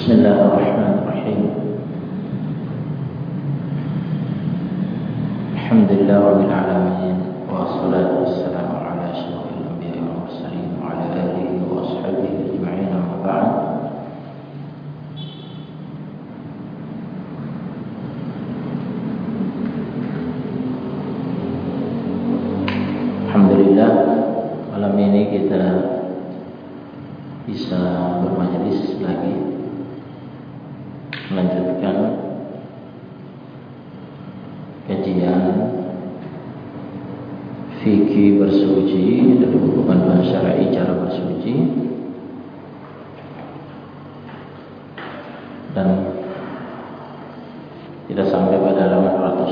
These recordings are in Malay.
Bismillahirrahmanirrahim. Alhamdulillah rabbil alamin wassalatu wassalamu ala asyrofil anbiya'i wal mursalin wa ala alihi wa ashabihi ajma'in, amma ba'd. Alhamdulillah malam ini kita bisa bermajelis lagi, melanjutkan kajian fikih bersuci dari buku panduan syar'i cara bersuci, dan kita sampai pada halaman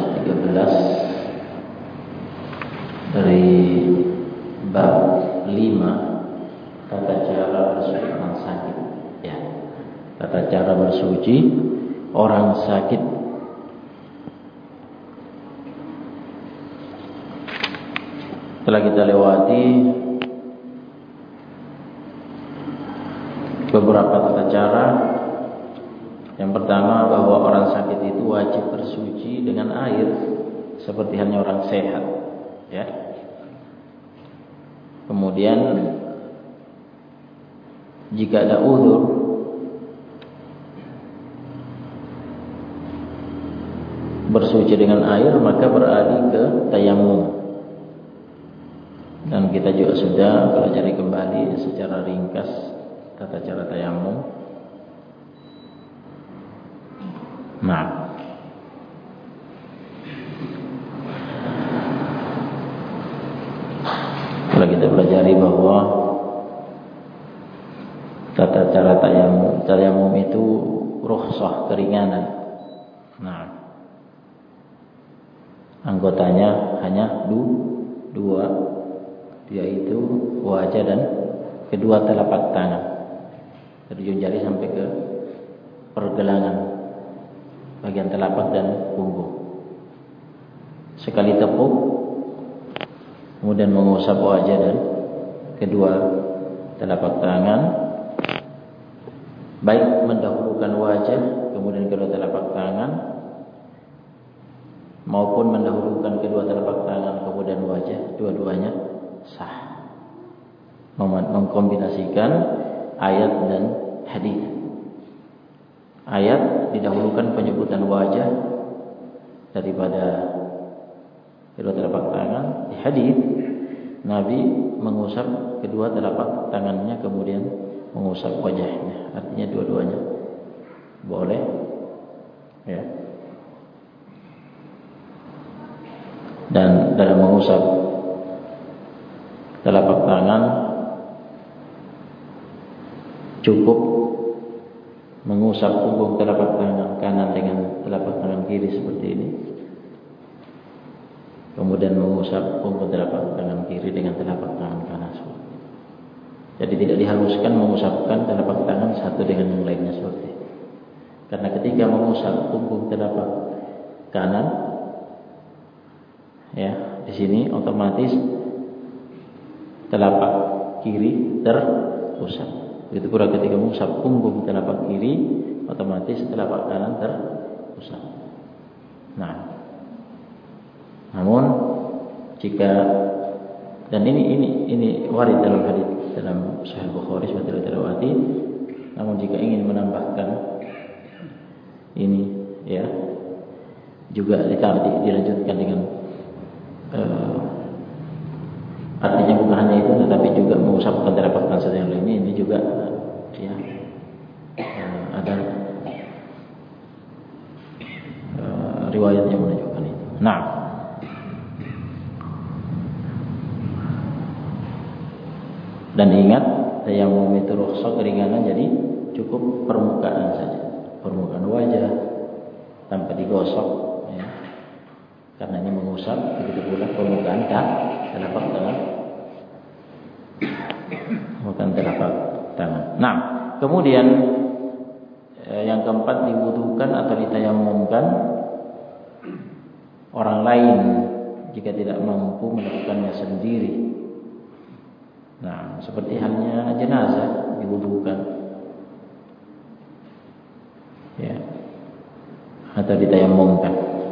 213 dari bab 5 tata cara bersuci orang sakit. Ya, tata cara bersuci orang sakit. Setelah kita lewati beberapa tata cara. Yang pertama, bahwa orang sakit itu wajib bersuci dengan air seperti halnya orang sehat. Ya. Kemudian jika ada uzur, bersuci dengan air maka beralih ke tayamum. Dan kita juga sudah pelajari kembali secara ringkas tata cara tayamum. Nah, setelah kita pelajari bahwa tata cara tayamum itu rukhsah, keringanan. Nah, anggotanya hanya dua, yaitu wajah dan kedua telapak tangan, dari ujung jari sampai ke pergelangan bagian telapak dan punggung. Sekali tepuk, kemudian mengusap wajah dan kedua telapak tangan, baik mendahulukan wajah kemudian kedua telapak tangan, maupun mendahulukan kedua telapak tangan kemudian wajah, dua-duanya sah. Mengkombinasikan ayat dan hadis. Ayat didahulukan penyebutan wajah daripada kedua telapak tangan. Di hadis Nabi mengusap kedua telapak tangannya kemudian mengusap wajahnya. Artinya dua-duanya boleh, ya. Dan dalam mengusap telapak tangan cukup mengusap punggung telapak tangan kanan dengan telapak tangan kiri seperti ini, kemudian mengusap punggung telapak tangan kiri dengan telapak tangan kanan. Jadi tidak diharuskan mengusapkan telapak tangan satu dengan yang lainnya seperti ini. Karena ketika mengusap punggung telapak kanan, ya, di sini otomatis telapak kiri terusap. Begitu pula ketika mengusap punggung telapak kiri, otomatis telapak kanan terusap. Nah, namun jika, dan ini warid dalam hadis dalam Sahih Bukhari sudah dilewati. Namun jika ingin menambahkan ini, ya, juga dilanjutkan dengan artinya bukan hanya itu, tetapi juga mengusapkan telapak tangan yang lainnya. Ini juga, ya, ada riwayat yang menunjukkan itu. Nah, dan ingat, tayamum itu rukhsah, keringanan, jadi cukup permukaan saja, permukaan wajah tanpa digosok, ya. Karena ini mengusap, begitu pula permukaan telapak tangan, permukaan telapak tangan. Nah, kemudian yang keempat, diwudukan atau ditayamumkan orang lain jika tidak mampu melakukannya sendiri. Nah, seperti halnya jenazah diwudukan. atau ditayamumkan.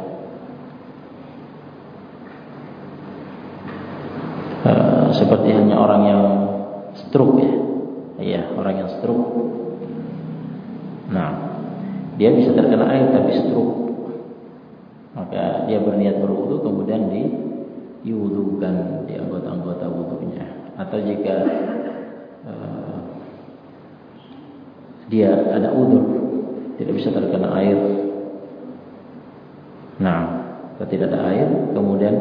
Seperti hanya orang yang stroke ya. Iya, orang yang stroke. Nah, dia bisa terkena air tapi stroke. Maka dia berniat berwudu kemudian diwudukan di anggota-anggota wudunya. Atau jika dia ada udzur, tidak bisa terkena air. Nah, kalau tidak ada air kemudian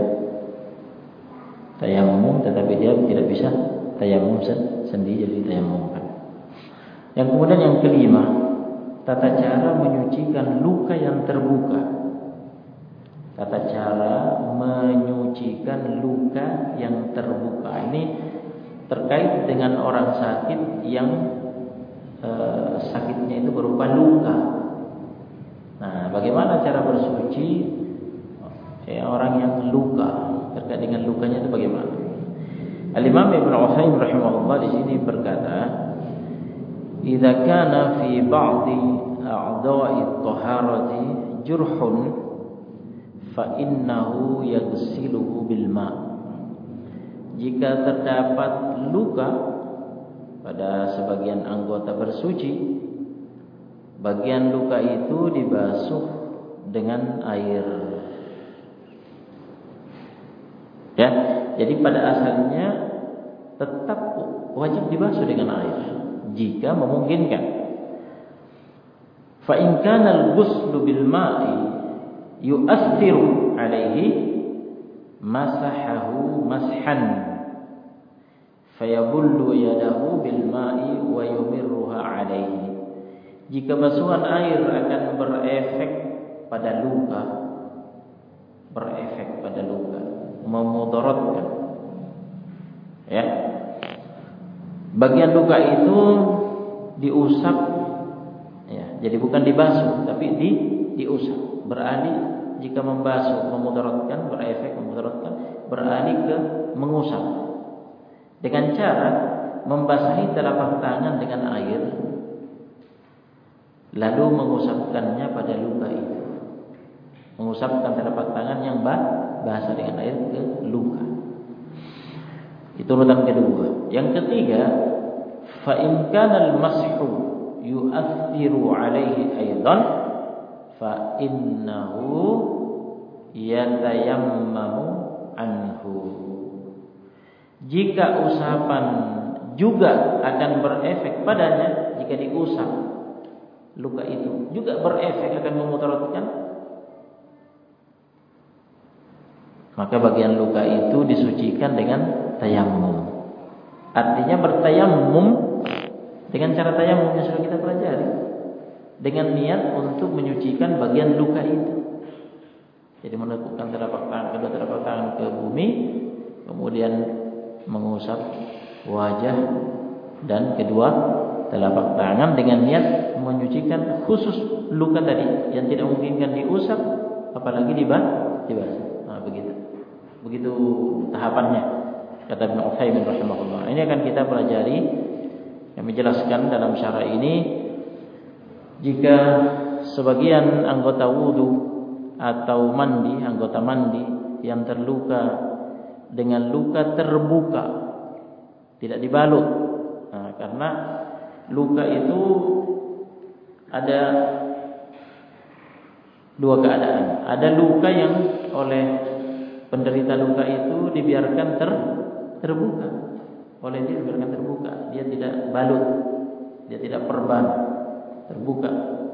tayamum, tetapi dia tidak bisa tayamum sendiri, jadi tayamumkan. Yang kemudian yang kelima, tata cara menyucikan luka yang terbuka. Tata cara menyucikan luka yang terbuka ini terkait dengan orang sakit yang sakitnya itu berupa luka. Nah, bagaimana cara bersuci orang yang luka? Terkait dengan lukanya itu bagaimana? Al-Imam Ibnu Utsaimin rahimahullah di sini berkata, "Idza kana fi ba'dhi a'dha'i at-taharati jurhun fa innahu yaghsiluhu bil ma'." Jika terdapat luka pada sebagian anggota bersuci, bagian luka itu dibasuh dengan air. Ya, jadi pada asalnya tetap wajib dibasuh dengan air jika memungkinkan. Fa in kana al-ghuslu bil ma'i yu'athiru alaihi masahahu mashan fayabullu yadahu bil ma'i wa yumirruha alaihi. Jika basuhan air akan berefek pada luka, memudaratkan, ya, bagian luka itu diusap, ya, jadi bukan dibasuh tapi diusap. Beralih jika membasuh memudaratkan, berefek memudaratkan, beralih ke mengusap dengan cara membasahi telapak tangan dengan air lalu mengusapkannya pada luka itu. Mengusapkan telapak tangan yang basah dengan air ke luka. Itu urutan kedua. Yang ketiga, fa in kana al-mashu yu'athiru alaihi aidan fa innahu yatayammamu anhu. Jika usapan juga akan berefek padanya, jika diusap luka itu juga berefek akan memudaratkan, maka bagian luka itu disucikan dengan tayamum. Artinya bertayamum dengan cara tayamum yang sudah kita pelajari, dengan niat untuk menyucikan bagian luka itu. Jadi menekukkan kedua telapak tangan ke bumi, kemudian mengusap wajah dan kedua telapak tangan dengan niat menyucikan khusus luka tadi yang tidak memungkinkan diusap, apalagi dibasuh. Nah, begitu tahapannya, kata Ibnu Utsaimin rahimahullah. Ini akan kita pelajari yang menjelaskan dalam syarah ini, jika sebagian anggota wudu atau anggota mandi yang terluka dengan luka terbuka, tidak dibalut. Nah, karena luka itu ada dua keadaan. Ada luka yang oleh penderita luka itu dibiarkan terbuka. Oleh dia dibiarkan terbuka. Dia tidak balut, dia tidak perban, terbuka,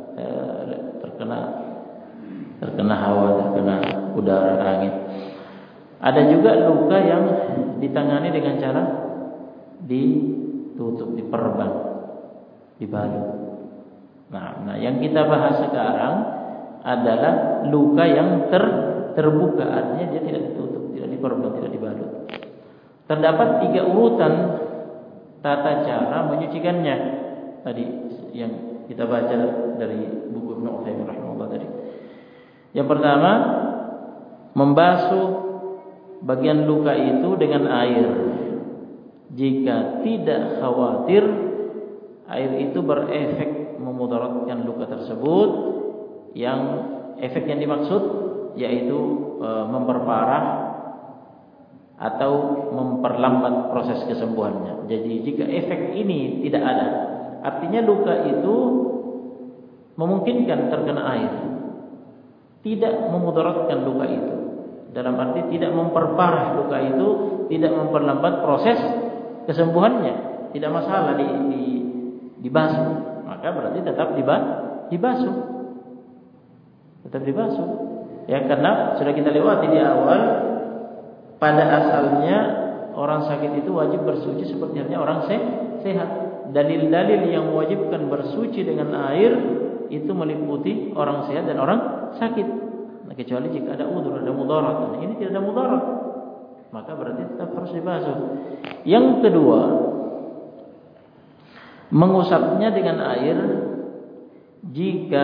terkena hawa, terkena udara, angin. Ada juga luka yang ditangani dengan cara ditutup, diperban, dibalut. Nah, yang kita bahas sekarang adalah luka yang terbuka, artinya dia tidak ditutup, tidak diperban, tidak dibalut. Terdapat 3 urutan tata cara menyucikannya tadi yang kita baca dari buku Ibnu Utsaimin rahimahullah tadi. Yang pertama, membasuh bagian luka itu dengan air. Jika tidak khawatir air itu berefek memudaratkan luka tersebut, yang efek yang dimaksud yaitu memperparah atau memperlambat proses kesembuhannya. Jadi jika efek ini tidak ada, artinya luka itu memungkinkan terkena air, tidak memudaratkan luka itu. Dalam arti tidak memperparah luka itu, tidak memperlambat proses kesembuhannya. Tidak masalah dibasuh, maka berarti tetap dibasuh. Tetap dibasuh. Ya, karena sudah kita lewati di awal, pada asalnya orang sakit itu wajib bersuci seperti halnya orang sehat. Dalil-dalil yang mewajibkan bersuci dengan air itu meliputi orang sehat dan orang sakit. Nah, kecuali jika ada udzur, ada mudarat. Nah, ini tidak ada mudarat, maka berarti tetap harus dibasuh. Yang kedua, mengusapnya dengan air jika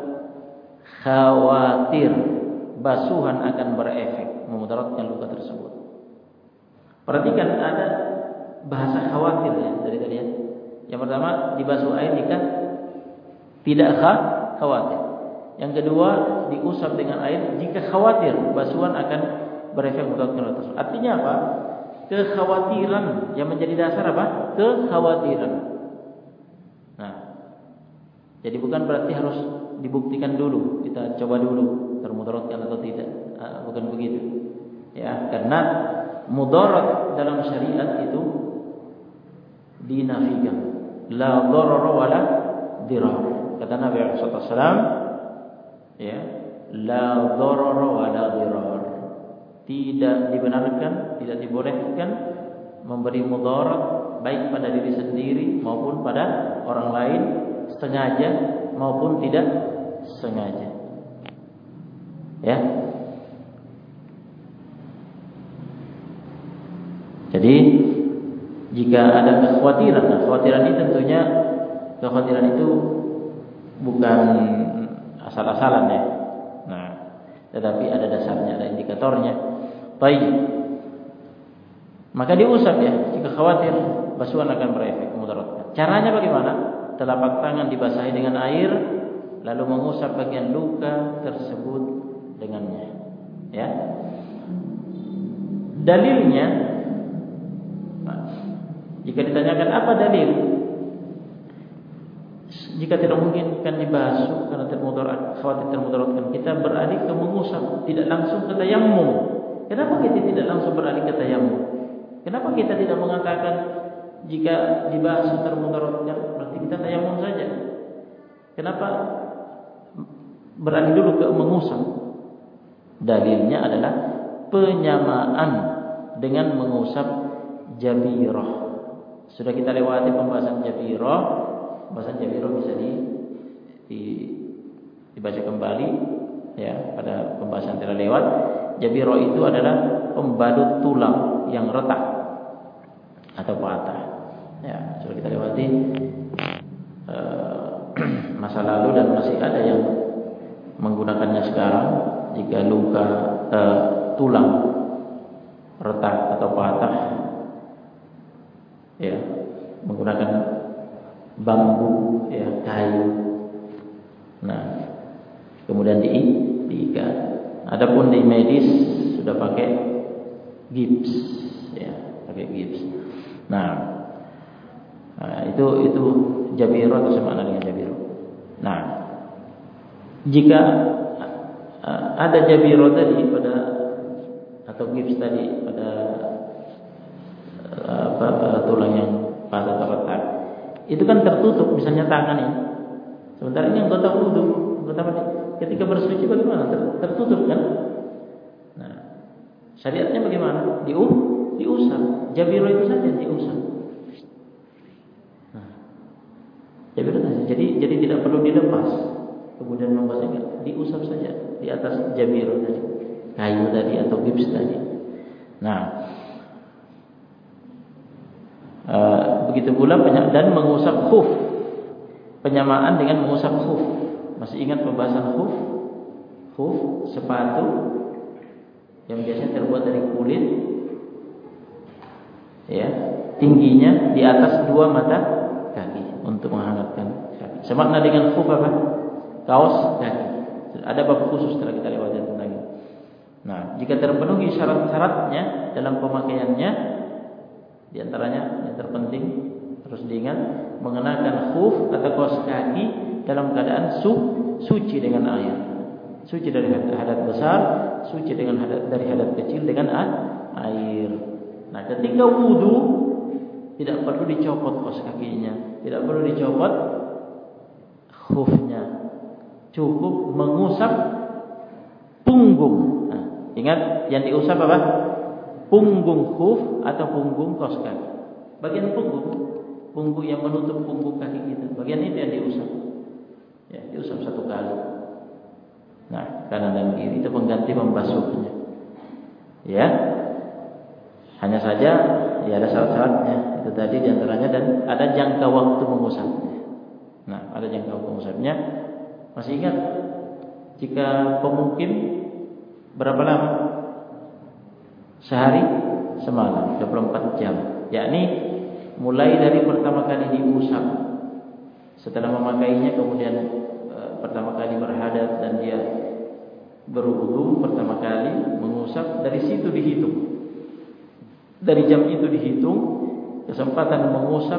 khawatir basuhan akan berefek memudaratkan luka tersebut. Perhatikan ada bahasa khawatir ya dari tadi ya. Yang pertama, dibasuh air jika tidak khawatir. Yang kedua, diusap dengan air jika khawatir basuhan akan berefek memudaratkan luka tersebut. Artinya apa? Kekhawatiran yang menjadi dasar apa? Kekhawatiran. Nah, jadi bukan berarti harus dibuktikan dulu, kita coba dulu termudaratkan atau tidak. Bukan begitu. Ya, karena mudarat dalam syariat itu dinafikan. La dharara wala dirar. Kata Nabi sallallahu alaihi wasallam, ya, la dharara wala dirar. Tidak dibenarkan, tidak dibolehkan memberi mudarat baik pada diri sendiri maupun pada orang lain, sengaja maupun tidak sengaja. Ya. Jadi jika ada kekhawatiran ini tentunya kekhawatiran itu bukan asal-asalan ya. Nah, tetapi ada dasarnya, ada indikatornya. Baik. Maka diusap ya, jika khawatir basuhan akan berefek mudaratkan. Caranya bagaimana? Telapak tangan dibasahi dengan air, lalu mengusap bagian luka tersebut dengannya. Ya. Dalilnya, jika ditanyakan apa dalil, jika tidak mungkin kan dibasuh karena khawatir termudaratkan, kita beralih ke mengusap, tidak langsung ke tayammum. Kenapa kita tidak langsung beralih ke tayammum? Kenapa kita tidak mengatakan jika dibasuh termudaratkan berarti kita tayammum saja? Kenapa beralih dulu ke mengusap? Dalilnya adalah penyamaan dengan mengusap jabirah. Sudah kita lewati pembahasan jabirah. Pembahasan jabirah bisa dibaca kembali ya pada pembahasan telah lewat. Jabirah itu adalah pembalut tulang yang retak atau patah. Ya, sudah kita lewati masa lalu dan masih ada yang menggunakannya sekarang. Jika luka tulang retak atau patah, ya, menggunakan bambu, ya, kayu. Nah, kemudian diikat. Adapun di medis sudah pakai gips, ya, pakai gips. Nah, itu jabirah atau sama dengan jabirah. Nah, jika ada jabirah tadi pada atau gips tadi pada tulang yang patah atau retak, itu kan tertutup, misalnya tangan ya. Sementara ini anggota wudu, ketika bersuci bagaimana? Tertutup kan? Nah, syariatnya bagaimana? Diusap. Jabirah itu saja diusap. Nah, jabirah saja. Jadi tidak perlu dilepas. Kemudian membasuhnya, diusap saja di atas jabirah tadi, kayu tadi atau gips tadi. Nah, begitu pula dan mengusap khuf. Penyamaan dengan mengusap khuf. Masih ingat pembahasan khuf? Khuf, sepatu yang biasanya terbuat dari kulit, ya, tingginya di atas 2 mata kaki untuk menghangatkan kaki. Semakna dengan khuf apa? Kaos kaki. Ada bab khusus setelah kita lewati tentang ini. Nah, jika terpenuhi syarat-syaratnya dalam pemakaiannya, di antaranya yang terpenting harus diingat mengenakan khuf atau kaos kaki dalam keadaan suci dengan air. Suci dari hadat besar, suci dari hadat kecil dengan air. Nah, ketika wudu tidak perlu dicopot kaos kakinya, tidak perlu dicopot khufnya. Cukup mengusap punggung. Nah, ingat yang diusap apa? Punggung khuf atau punggung kaos kaki. Bagian punggung yang menutup punggung kaki kita. Bagian itu yang diusap. Ya, diusap satu kali. Nah, kanan dan kiri itu pengganti membasuhnya. Ya. Hanya saja ya ada syarat-syaratnya. Itu tadi diantaranya dan ada jangka waktu mengusapnya. Nah, ada jangka waktu mengusapnya. Masih ingat jika pemukim berapa lama? Sehari semalam, 24 jam. Yakni mulai dari pertama kali diusap, setelah memakainya kemudian pertama kali berhadat dan dia berwudu pertama kali mengusap, dari situ dihitung. Dari jam itu dihitung kesempatan mengusap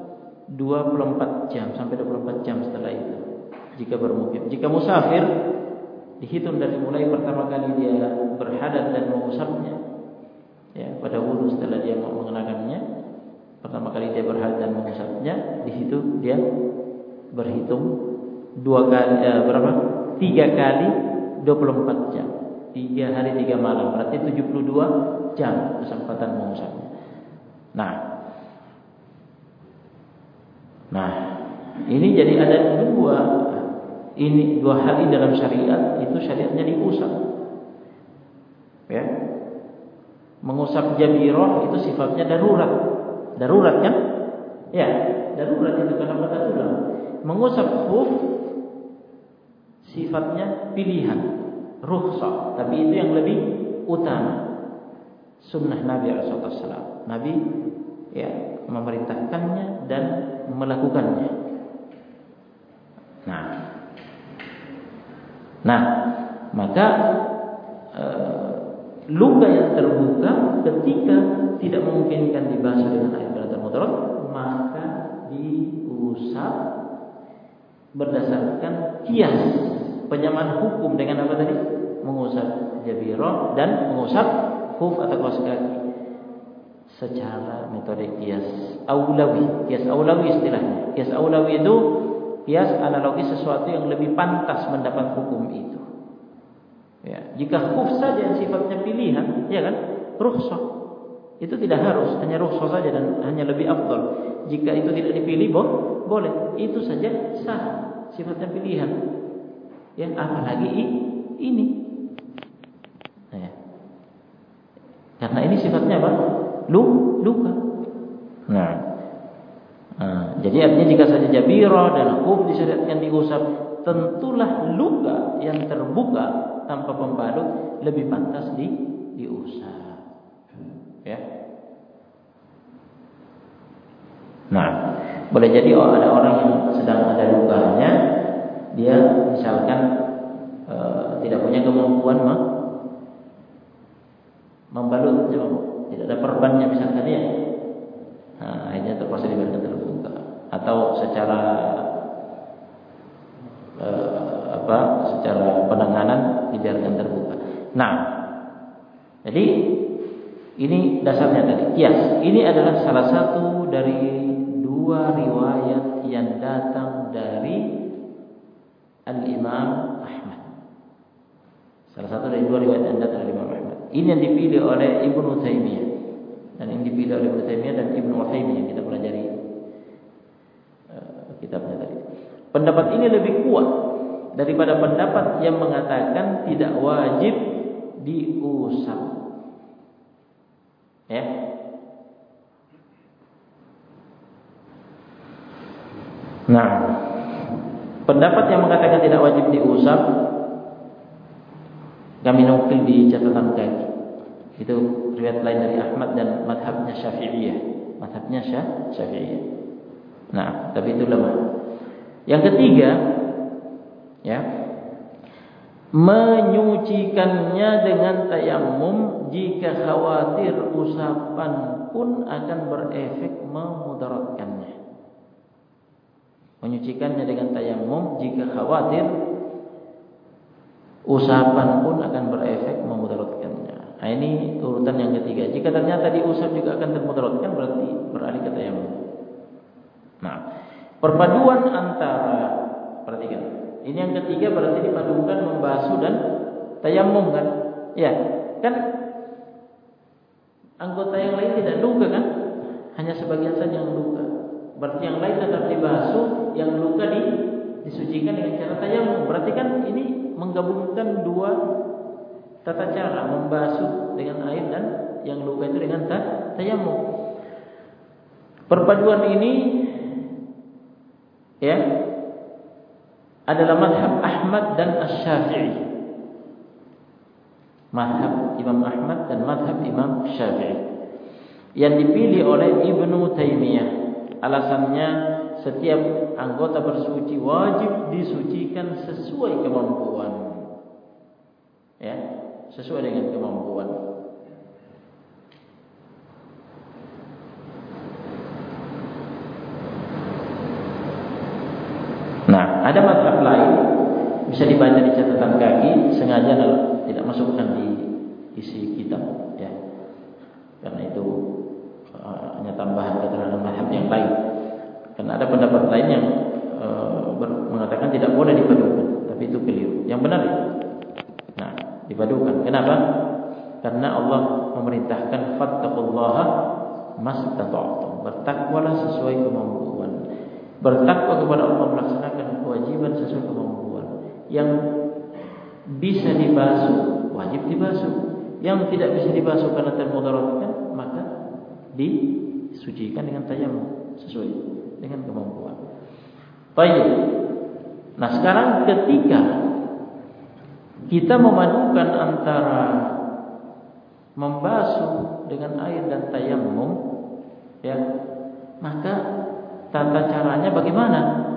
24 jam sampai 24 jam setelah itu. Jika bermukim, jika musafir dihitung dari mulai pertama kali dia berhadat dan mengusapnya. Ya, pada wudu setelah dia mengenakannya, pertama kali dia berhadat dan mengusapnya, di situ dia berhitung 2 kali 3 kali 24 jam. 3 hari 3 malam, berarti 72 jam kesempatan mengusapnya. Nah, ini jadi ada dua hal ini dalam syariat. Itu syariatnya diusap. Ya. Mengusap jabirah itu sifatnya darurat. Darurat kan? Ya, darurat itu karena pada tulang. Mengusap khuf sifatnya pilihan, rukhsah, tapi itu yang lebih utama. Sunnah Nabi SAW. Nabi ya memerintahkannya dan melakukannya. Nah, maka luka yang terbuka ketika tidak memungkinkan dibasuh dengan air daratan mudarat, maka diusap berdasarkan kias penyamaan hukum dengan apa tadi? Mengusap jabirah dan mengusap khuf atau kaos kaki secara metode kias aulawi. Kias aulawi istilahnya. Kias aulawi itu kias analogi sesuatu yang lebih pantas mendapat hukum itu. Ya, jika khuf saja yang sifatnya pilihan, ya kan? Rukhsah. Itu tidak harus, hanya rukhsah saja dan hanya lebih afdal. Jika itu tidak dipilih, boleh. Itu saja sah, sifatnya pilihan. Ya, apalagi ini. Ya. Karena ini sifatnya apa? Luka. Jadi artinya jika saja jabirah dan khuf disyariatkan diusap, tentulah luka yang terbuka tanpa pembalut lebih pantas diusap. Ya. Nah, boleh jadi ada orang yang sedang ada lukanya, dia misalkan tidak punya kemampuan membalut, tidak ada perbannya misalkan ya. Nah, akhirnya terpaksa dibiarkan terbuka atau secara secara penanganan dibiarkan terbuka. Nah, jadi ini dasarnya tadi kias. Ini adalah salah satu dari 2 riwayat yang datang dari Al-Imam Ahmad. Salah satu dari 2 riwayat yang datang dari Imam Ahmad. Ini yang dipilih oleh Ibnu Taimiyah. Dan yang dipilih oleh Ibnu Taimiyah dan Ibnu Utsaimin yang kita pelajari kitabnya tadi. Pendapat ini lebih kuat daripada pendapat yang mengatakan tidak wajib diusap. Ya. Nah, pendapat yang mengatakan tidak wajib diusap kami nukil di catatan kaki. Itu riwayat lain dari Ahmad dan mazhabnya Syafi'iyah. Mazhabnya Syafi'iyah. Nah, tapi itu lemah. Yang ketiga, ya, menyucikannya dengan tayamum jika khawatir usapan pun akan berefek memudaratkannya. Menyucikannya dengan tayamum jika khawatir usapan pun akan berefek memudaratkannya. Nah, ini urutan yang ketiga. Jika ternyata diusap juga akan termudaratkan, berarti beralih ke tayamum. Nah, perpaduan antara, perhatikan, ini yang ketiga berarti dipadukan membasuh dan tayamum kan? Ya, kan anggota yang lain tidak luka kan? Hanya sebagian saja yang luka. Berarti yang lain tetap dibasuh, yang luka disucikan dengan cara tayamum. Berarti kan ini menggabungkan dua tata cara, membasuh dengan air dan yang luka itu dengan tayamum. Perpaduan ini ya adalah mazhab Ahmad dan Asy-Syafi'i. Mazhab Imam Ahmad dan mazhab Imam Syafi'i. Yang dipilih oleh Ibnu Taimiyah. Alasannya setiap anggota bersuci wajib disucikan sesuai kemampuan. Ya, sesuai dengan kemampuan. Nah, ada mazhab lain bisa dibaca di catatan kaki, sengaja tidak masukkan di isi kitab ya. Karena itu hanya tambahan keterangan mazhab yang lain. Karena ada pendapat lain yang mengatakan tidak boleh dipadukan, tapi itu keliru. Yang benar ya? Nah, dipadukan. Kenapa? Karena Allah memerintahkan fattaqullaha mastata'tum. Bertakwalah sesuai kemampuan. Bertakwa kepada Allah, melaksanakan kewajiban sesuai kemampuan. Yang bisa dibasuh wajib dibasuh. Yang tidak bisa dibasuh karena termudaratkan, maka disucikan dengan tayamum sesuai dengan kemampuan. Baik. Nah, sekarang ketika kita memadukan antara membasuh dengan air dan tayamum, ya, maka tata caranya bagaimana?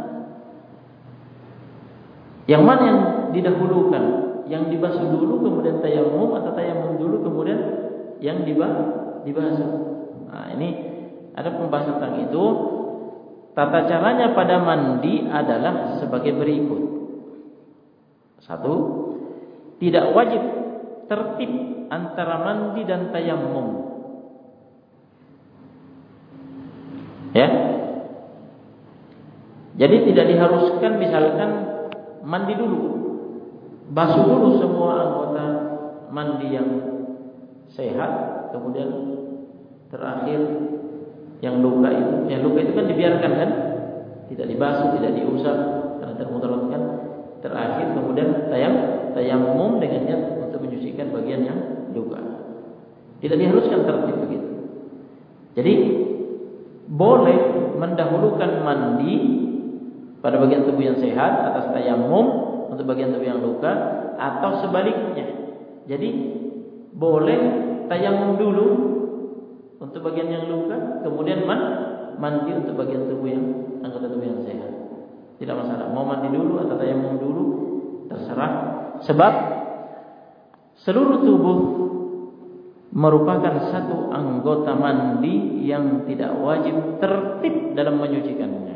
Yang mana yang didahulukan? Yang dibasuh dulu kemudian tayamum, atau tayamum dulu kemudian yang dibasuh? Nah, ini ada pembahasan tentang itu. Tata caranya pada mandi adalah sebagai berikut. 1, tidak wajib tertib antara mandi dan tayamum. Ya. Jadi tidak diharuskan misalkan mandi dulu, basuh dulu semua anggota mandi yang sehat, kemudian terakhir yang luka itu. Yang luka itu kan dibiarkan kan, tidak dibasuh, tidak diusap karena termudaratkan. Terakhir kemudian tayamum dengan niat untuk menyucikan bagian yang luka. Tidak diharuskan tertib begitu. Jadi boleh mendahulukan mandi pada bagian tubuh yang sehat atas tayamum untuk bagian tubuh yang luka, atau sebaliknya. Jadi boleh tayamum dulu untuk bagian yang luka, kemudian mandi untuk bagian tubuh yang anggota tubuh yang sehat. Tidak masalah, mau mandi dulu atau tayamum dulu, terserah. Sebab seluruh tubuh merupakan satu anggota mandi yang tidak wajib tertib dalam menyucikannya.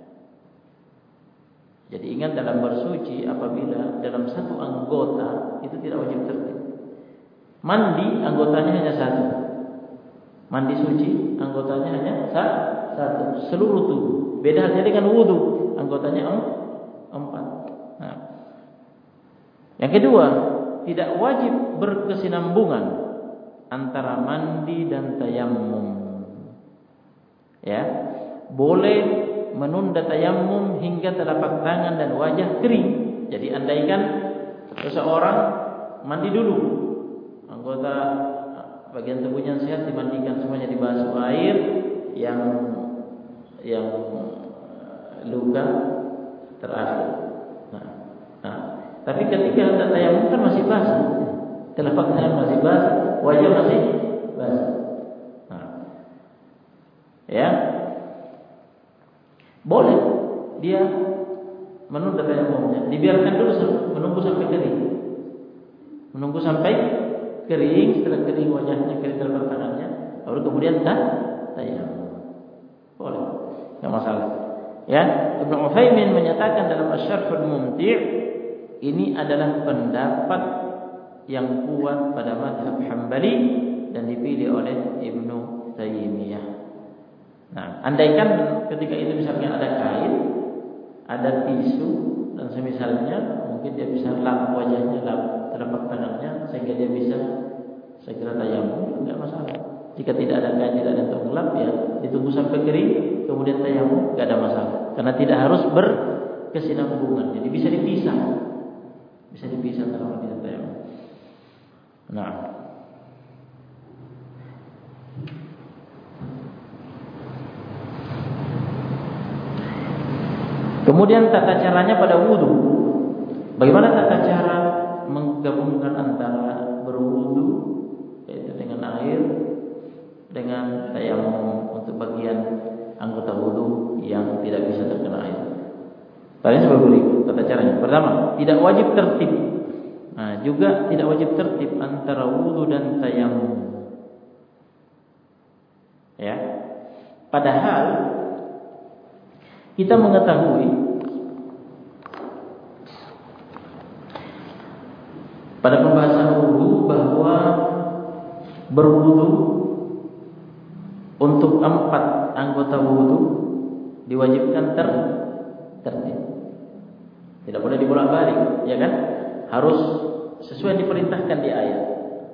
Jadi ingat, dalam bersuci apabila dalam satu anggota itu tidak wajib tertib. Mandi anggotanya hanya satu. Mandi suci anggotanya hanya satu. Seluruh tubuh. Beda halnya dengan wudu, anggotanya 4. Nah. Yang kedua, tidak wajib berkesinambungan antara mandi dan tayamum. Ya, boleh menunda tayamum hingga telapak tangan dan wajah kering. Jadi andaikan seseorang mandi dulu, anggota bagian tubuhnya sehat dimandikan semuanya, dibasuh air, yang luka terakhir. Nah, tapi ketika hendak tayamum kan masih basah, telapak tangan masih basah, wajah masih basah. Nah, ya, boleh dia menunda tayamumnya, dibiarkan dulu menunggu sampai kering. Menunggu sampai kering, setelah kering wajahnya, kering telapak tangannya, baru kemudian tayamum. Boleh, enggak masalah. Ya, Ibnu Utsaimin menyatakan dalam Asy-Syarhul Mumti', ini adalah pendapat yang kuat pada mazhab Hambali dan dipilih oleh Ibnu Taimiyah. Nah, andaikan ketika itu misalnya ada kain, ada tisu dan semisalnya, mungkin dia bisa lap wajahnya, lap telapak tangannya sehingga dia bisa segera tayamum, enggak masalah. Jika tidak ada kain, tidak ada untuk gelap, ya ditunggu sampai kering, kemudian tayamum, enggak ada masalah. Karena tidak harus berkesinambungan, jadi bisa dipisah antara kita tayamum. Nah, kemudian tata caranya pada wudu. Bagaimana tata cara menggabungkan antara berwudu, yaitu dengan air, dengan tayamum untuk bagian anggota wudu yang tidak bisa terkena air. Kalian sebagai berikut tata caranya. Pertama, tidak wajib tertib. Nah, juga tidak wajib tertib antara wudu dan tayamum. Ya. Padahal kita mengetahui pada pembahasan wudu bahwa berwudu untuk 4 anggota wudu diwajibkan tertib. Tidak boleh dibolak-balik, ya kan? Harus sesuai yang diperintahkan di ayat.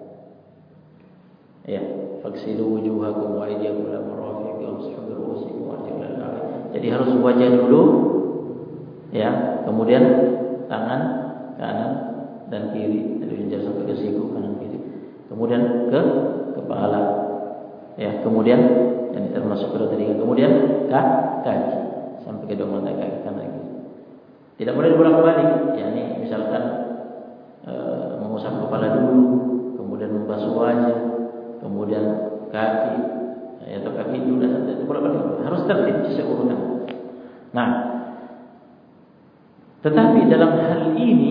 Ya, faghsilu wujuhakum wa aydiyakum ila marafiq wamsahu bi ru'usikum wa arjulakum ila al-ka'bayn. Jadi harus wajah dulu, ya, kemudian tangan kanan dan kiri, dari jari sampai ke siku kanan kiri, kemudian ke kepala, ya, kemudian yang termasuk ke telinga, kemudian kaki sampai ke dua mata kaki kanan kiri. Tidak boleh dibolak-balik, yakni misalkan mengusap kepala dulu, kemudian membasuh wajah, kemudian kaki, atau kaki dulu dan bolak-balik. Harus tertib sesuai urutan. Nah, tetapi dalam hal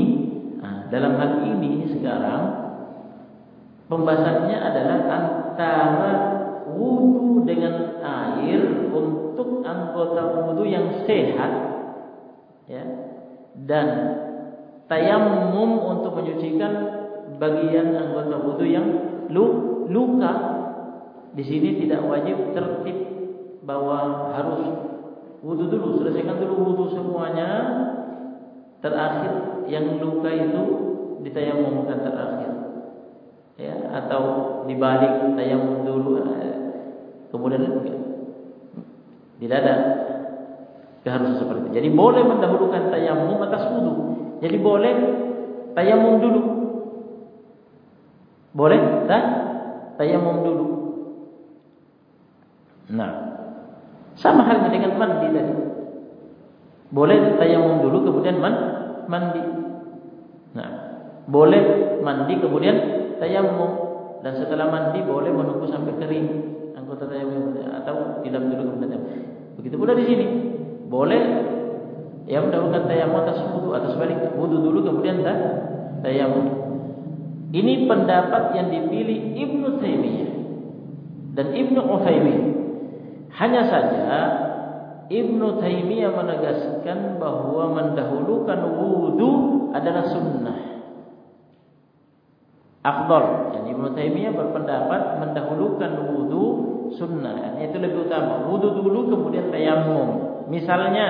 ini sekarang pembahasannya adalah antara wudu dengan air untuk anggota wudu yang sehat, ya, dan tayamum untuk menyucikan bagian anggota wudu yang luka. Di sini tidak wajib tertib bahwa harus wudu dulu, selesaikan dulu wudu semuanya, terakhir yang luka itu ditayamumkan terakhir, ya, atau dibalik tayamum dulu kemudian tidak ada keharusan seperti itu. Jadi boleh mendahulukan tayamum atas wudu. Jadi boleh tayamum dulu. Boleh tayamum dulu. Nah, sama halnya dengan mandi tadi. Boleh tayamum dulu kemudian mandi. Nah, boleh mandi kemudian tayamum, dan setelah mandi boleh menunggu sampai kering anggota tayamum atau dilap dulu kemudian tayamum. Begitu pula di sini. Boleh ya mendahulukan tayamum atas wudu atau sebaliknya, wudu dulu kemudian tayamum. Ini pendapat yang dipilih Ibnu Taimiyah dan Ibnu Utsaimin. Hanya saja Ibnu Taimiyah menegaskan bahwa mendahulukan wudu adalah sunnah. Afdal. Yani Ibnu Taimiyah berpendapat mendahulukan wudu sunnah, itu lebih utama. Wudu dulu kemudian tayamum. Misalnya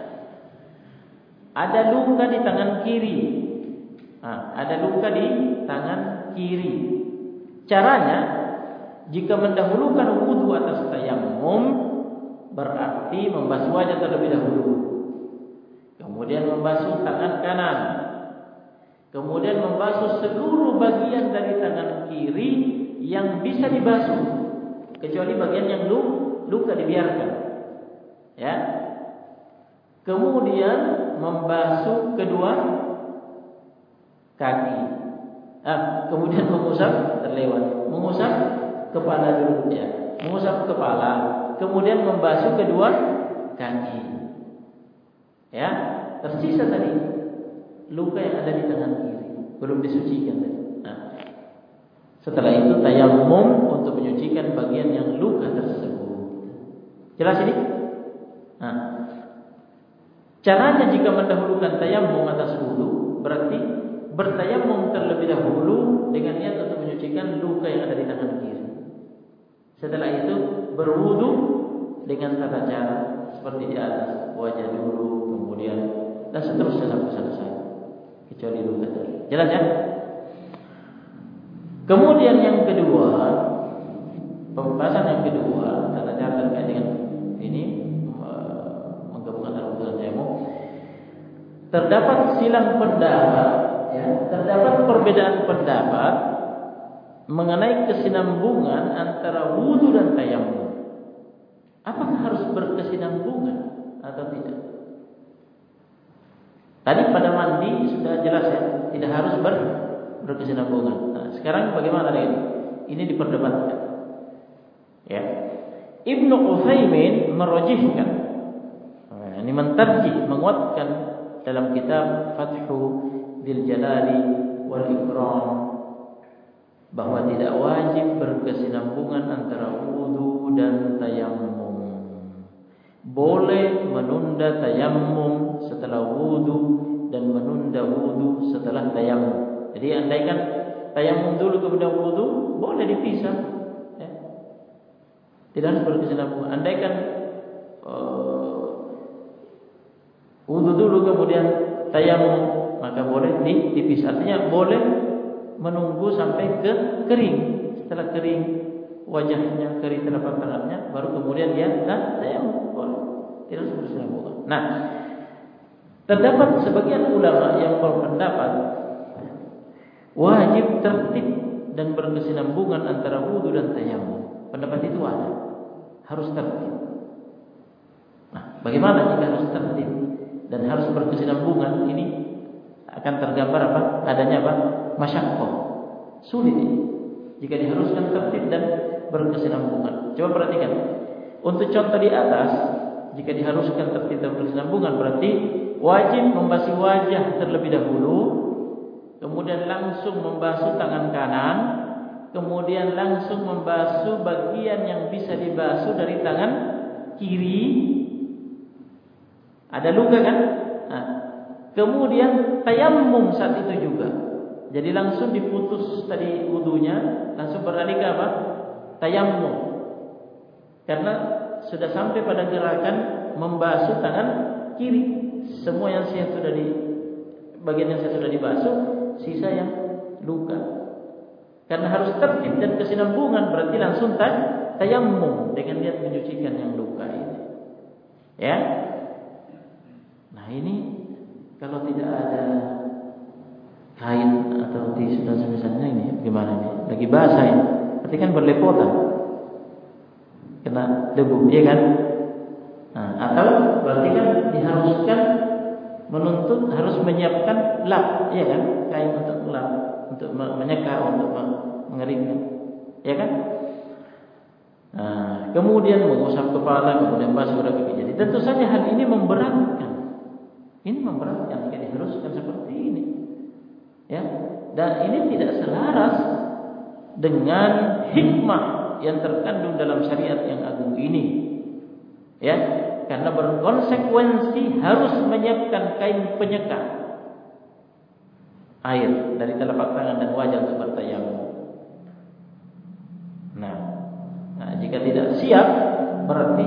ada luka di tangan kiri. Ada luka di tangan kiri. Caranya, jika mendahulukan wudu atas tayamum, berarti membasuh wajah terlebih dahulu, kemudian membasuh tangan kanan, kemudian membasuh seluruh bagian dari tangan kiri yang bisa dibasuh, kecuali bagian yang luka dibiarkan, ya. Kemudian membasuh kedua kaki. Kemudian mengusap, terlewat, mengusap kepala dulu, ya. Mengusap kepala, kemudian membasuh kedua kaki. Ya, tersisa tadi luka yang ada di tangan kiri, belum disucikan tadi. Setelah itu tayammum untuk menyucikan bagian yang luka tersebut. Jelas ini? Nah, caranya jika mendahulukan tayammum atas wudu, berarti bertayammum terlebih dahulu dengan niat untuk menyucikan luka yang ada di tangan kiri. Setelah itu berwudu dengan tata cara seperti di atas, wajah dulu, kemudian dan seterusnya sampai selesai. Kecuali luka tadi. Jelas ya? Kemudian yang kedua, pembahasan yang kedua, tata cara terkait dengan ini menggabungkan antara wudu dan tayammum. Terdapat silang pendapat, ya, terdapat perbedaan pendapat mengenai kesinambungan antara wudu dan tayammum. Apakah harus berkesinambungan atau tidak? Tadi pada mandi sudah jelas ya, tidak harus berkesinambungan. Nah, sekarang bagaimana ini? Ini diperdebatkan. Ya. Ibnu Utsaimin merojihkan, ini mentarjih, menguatkan dalam kitab Fathu Dzil Jalali wal Ikram bahwa tidak wajib berkesinambungan antara wudu dan tayammum. Boleh menunda tayammum setelah wudu dan menunda wudu setelah tayammum. Jadi andaikan tayammum dulu kemudian wudu, boleh dipisah. Ya. Tidak harus berkesinambungan. Andaikan wudu dulu kemudian tayammum, maka boleh dipisah. Artinya boleh menunggu sampai ke kering. Setelah kering wajahnya, kering telapak tangannya, baru kemudian dia tayammum. Boleh. Tidak harus berkesinambungan. Nah, terdapat sebagian ulama yang berpendapat wajib tertib dan berkesinambungan antara wudu dan tayammum. Pendapat itu ada. Harus tertib. Nah, bagaimana jika harus tertib dan harus berkesinambungan? Ini akan tergambar apa? Adanya apa? Masyaqqah. Sulit ini. Jika diharuskan tertib dan berkesinambungan. Coba perhatikan. Untuk contoh di atas, jika diharuskan tertib dan berkesinambungan berarti wajib membasuh wajah terlebih dahulu, kemudian langsung membasuh tangan kanan, kemudian langsung membasuh bagian yang bisa dibasuh dari tangan kiri. Ada luka kan? Nah, kemudian tayammum saat itu juga. Jadi langsung diputus tadi wudunya, langsung beralih ke apa? Tayammum. Karena sudah sampai pada gerakan membasuh tangan kiri. Semua yang saya sudah bagian yang saya sudah dibasuh, sisa yang luka. Karena harus tertib dan kesinambungan, berarti langsung tayammum dengan niat menyucikan yang luka ini. Ya. Nah, ini kalau tidak ada kain atau tisu dan semisalnya ini gimana nih? Lagi basah ya. Berarti kan berlepotan. Kena debu, iya kan? Nah, atau berarti kan diharuskan menuntut harus menyiapkan lap, iya kan? Kain untuk lap, untuk menyeka, untuk mengeringkan, iya kan? Nah, kemudian mengusap kepala, kemudian basuh kaki. Jadi tentu saja hal ini memberatkan. Ini memberatkan jika diharuskan seperti ini, ya. Dan ini tidak selaras dengan hikmah yang terkandung dalam syariat yang agung ini, ya, karena berkonsekuensi harus menyiapkan kain penyekat air dari telapak tangan dan wajah untuk bertayammum. Nah, jika tidak siap berarti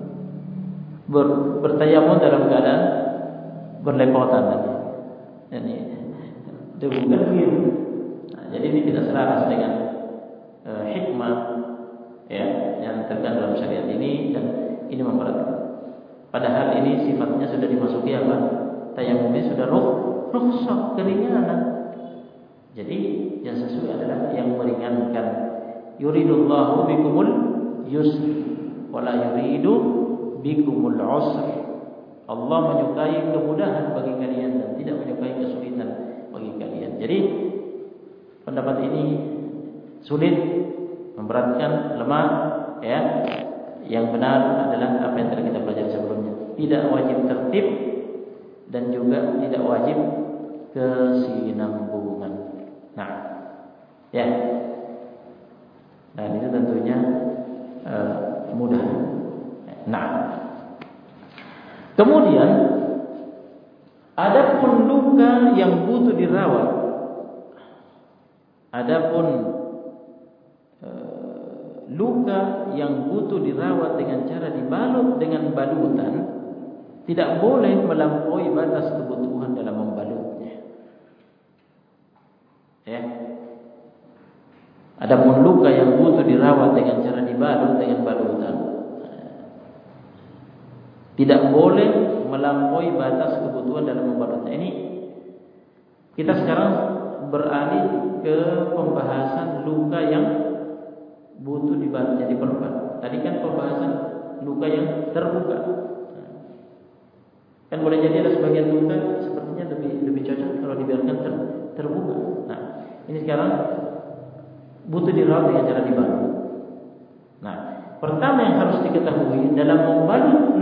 bertayammum dalam keadaan berlepotan tadi. Ini debu kan begitu. Nah, jadi ini tidak selaras dengan hikmah, ya, yang terkandung dalam syariat ini, dan ini memberatkan. Padahal ini sifatnya sudah dimasuki apa? Tayammum ini sudah rukhsah, keringanan. Jadi yang sesuai adalah yang meringankan. Yuridullahu bikumul yusr wa la yuridu bikumul usr. Allah menyukai kemudahan bagi kalian dan tidak menyukai kesulitan bagi kalian. Jadi pendapat ini sulit, memberatkan, lemah, ya. Yang benar adalah apa yang telah kita pelajari sebelumnya. Tidak wajib tertib dan juga tidak wajib kesinambungan. Nah, ya. Dan itu tentunya mudah. Nah, kemudian adapun luka yang butuh dirawat, adapun luka yang butuh dirawat dengan cara dibalut dengan balutan, tidak boleh melampaui batas kebutuhan dalam membalutnya. Ya. Adapun luka yang butuh dirawat dengan cara dibalut dengan balutan, tidak boleh melampaui batas kebutuhan dalam membalutnya. Ini kita sekarang beralih ke pembahasan luka yang butuh dibalut jadi perban. Tadi kan pembahasan luka yang terbuka. Kan boleh jadi ada sebagian luka sepertinya lebih cocok kalau dibiarkan terbuka. Nah, ini sekarang butuh dirawat dengan cara dibalut. Nah, pertama yang harus diketahui dalam membalut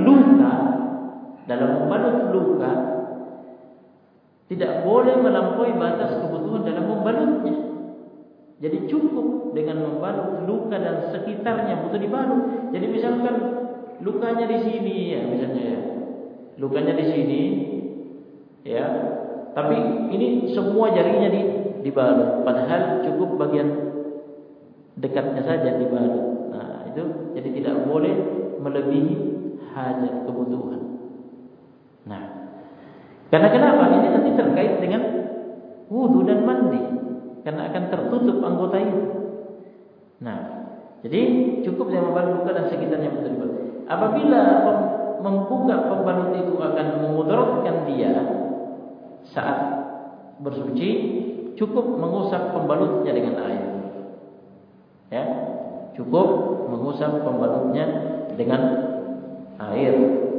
luka tidak boleh melampaui batas kebutuhan dalam membalutnya. Jadi cukup dengan membalut luka dan sekitarnya butuh dibalut. Jadi misalkan lukanya di sini ya, misalnya ya. Lukanya di sini ya. Tapi ini semua jarinya dibalut, padahal cukup bagian dekatnya saja dibalut. Nah, itu jadi tidak boleh melebihi hajat kebutuhan. Nah, karena kenapa? Ini nanti terkait dengan wudu dan mandi, karena akan tertutup anggota itu. Nah, jadi cukup dengan membalut luka dan sekitarnya betul dibalut. Apabila membuka pembalut itu akan memudaratkan dia saat bersuci, cukup mengusap pembalutnya dengan air. Ya, cukup mengusap pembalutnya dengan air.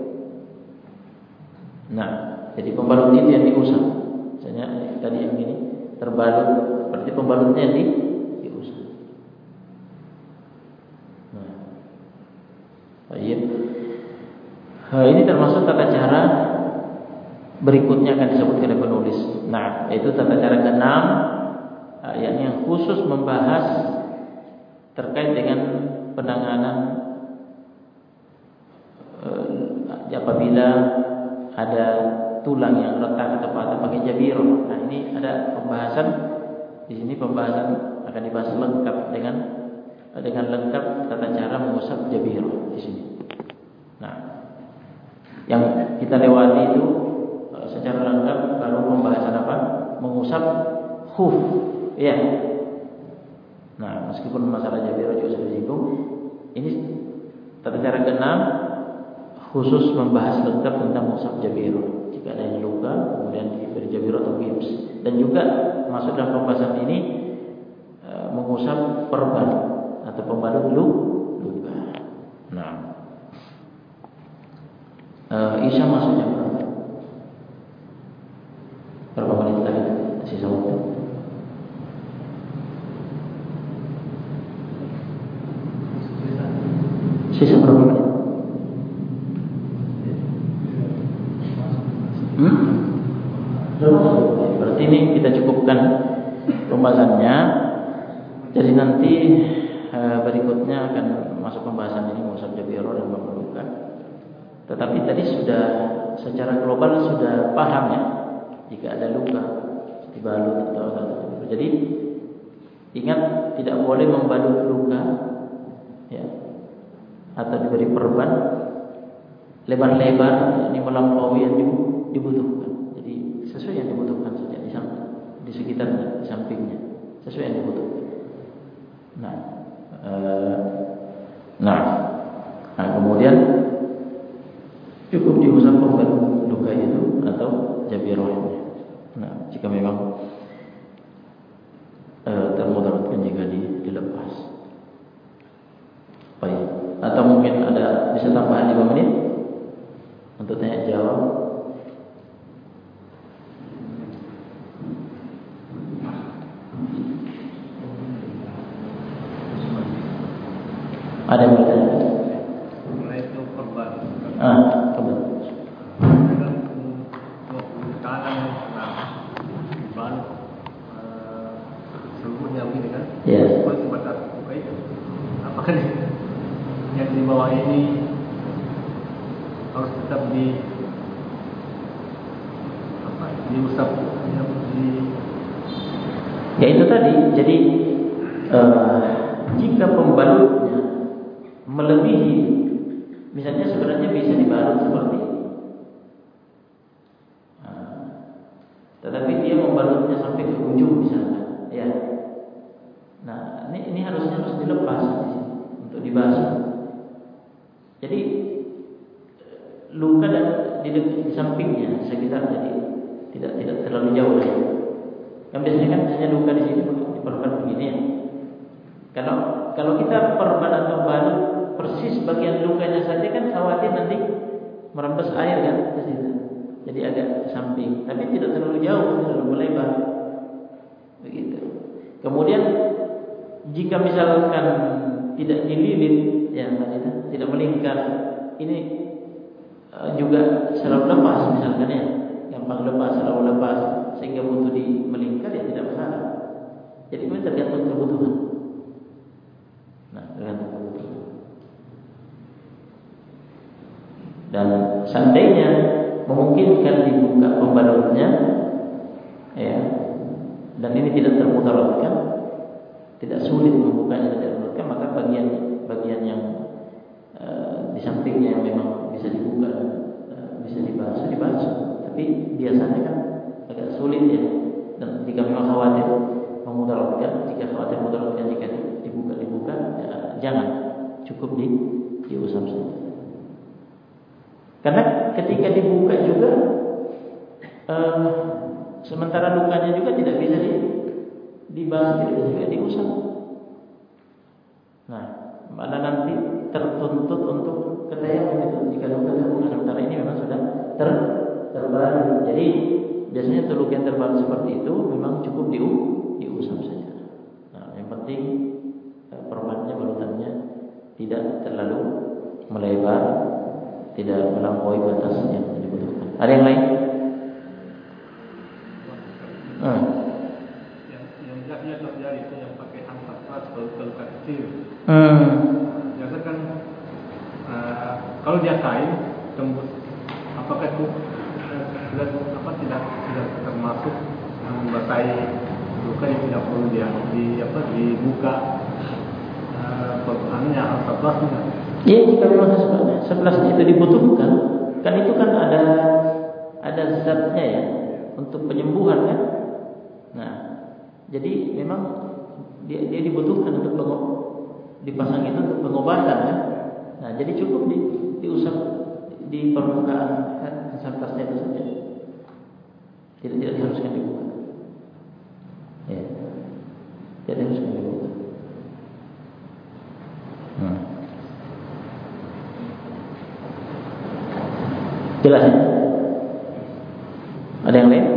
Nah, jadi pembalut itu yang diusap. Misalnya tadi yang ini terbalut, berarti pembalutnya yang diusap. Nah, baik. Ini termasuk tata cara berikutnya akan disebutkan oleh penulis. Nah, itu tata cara ke-6 yang khusus membahas terkait dengan penanganan apabila ada tulang yang retak atau patah pakai jabiro. Nah, ini ada pembahasan di sini, pembahasan akan dibahas lengkap dengan lengkap tata cara mengusap jabiro di sini. Nah, yang kita lewati itu secara lengkap baru pembahasan apa? Mengusap khuf. Ya. Nah, meskipun masalah jabiro juga sudah disinggung, ini tata cara ke-6 khusus membahas lengkap tentang mengusap jabiro. Jika ada yang luka, kemudian diberi jabiro atau gips. Dan juga masuk dalam pembahasan ini mengusap perban atau pembalut luka. Nah, Isya masuknya berapa menit tadi? Sisa waktu. Sisa berapa menit? Berarti ini kita cukupkan pembahasannya. Jadi nanti berikutnya akan masuk pembahasan ini mengusap jabiro dan luka. Tetapi tadi sudah secara global sudah paham ya, jika ada luka dibalut atau jadi ingat tidak boleh membalut luka ya, atau diberi perban lebar-lebar ini melampaui yang dibutuhkan. Jadi sesuai yang dibutuhkan saja di sekitarnya, di sampingnya, sesuai yang dibutuhkan. Nah, kemudian cukup diusap perban luka itu atau jabirohnya. Nah, jika memang termudaratkan jika dilepas. Baik. Atau mungkin ada bisa tambahan 5 menit untuk tanya jawab. Ada yang bertanya? Mulai itu perban. Perban. Tangan balut seluruhnya begini kan? Ya. Batas buka itu. bawah ini harus tetap diusap ya itu tadi. Jadi jika pembalutnya melebihi, misalnya sebenarnya bisa dibalut seperti ini, tetapi dia membalutnya sampai ke ujung misalnya, ya. Nah, ini harus dilepas untuk dibasuh. Jadi luka dan di sampingnya sekitar, jadi tidak terlalu jauh lah. Yang biasanya kan misalnya luka di sini diperban begini ya. Kalau kita perban atau balut persis bagian lukanya saja kan khawatir nanti merembes air kan ke situ. Jadi agak ke samping, tapi tidak terlalu jauh, terlalu melebar. Begitu. Kemudian jika misalkan tidak dililit, ya tidak melingkar, ini juga selalu lepas misalkan ya, gampang lepas, selalu lepas, sehingga butuh melingkar ya tidak masalah. Jadi ini tergantung kebutuhan. Nah, tergantung kebutuhan. Dan seandainya memungkinkan dibuka pembalutnya, ya, dan ini tidak termudaratkan, tidak sulit membukanya, tidak termudaratkan, maka bagian yang di sampingnya yang memang bisa dibuka, bisa dibasuh. Tapi biasanya kan agak sulit ya. Dan jika memang khawatir memudaratkan, jika khawatir memudaratkan, jika dibuka, ya, jangan, cukup diusap saja. Karena ketika dibuka juga, sementara lukanya juga tidak bisa dibasuh, tidak bisa juga diusap. Nah, mana nanti tertuntut untuk ketayamum itu jika luka terbuka, sementara ini memang sudah terbalut. Jadi biasanya untuk luka yang terbalut seperti itu memang cukup diusap saja. Nah, yang penting perbannya, balutannya tidak terlalu melebar, tidak melampaui batas yang dibutuhkan. Ada yang lain? Yang biasanya terjadi itu yang pakai antak keras ke luka kecil. Biasa kan kalau dia kain tembus, apakah itu tidak termasuk membasahi luka yang tidak perlu dibuka perbahannya antak kerasnya? Iya, jika memang sebelasnya itu dibutuhkan, kan itu kan ada zatnya ya untuk penyembuhan kan. Nah, jadi memang dia dibutuhkan untuk dipasang itu untuk pengobatan kan. Nah, jadi cukup diusap di permukaan sartasnya itu saja. Tidak diharuskan dibuka. Ya, tidak diharuskan dibuka. Jelas ya? Ada yang lain?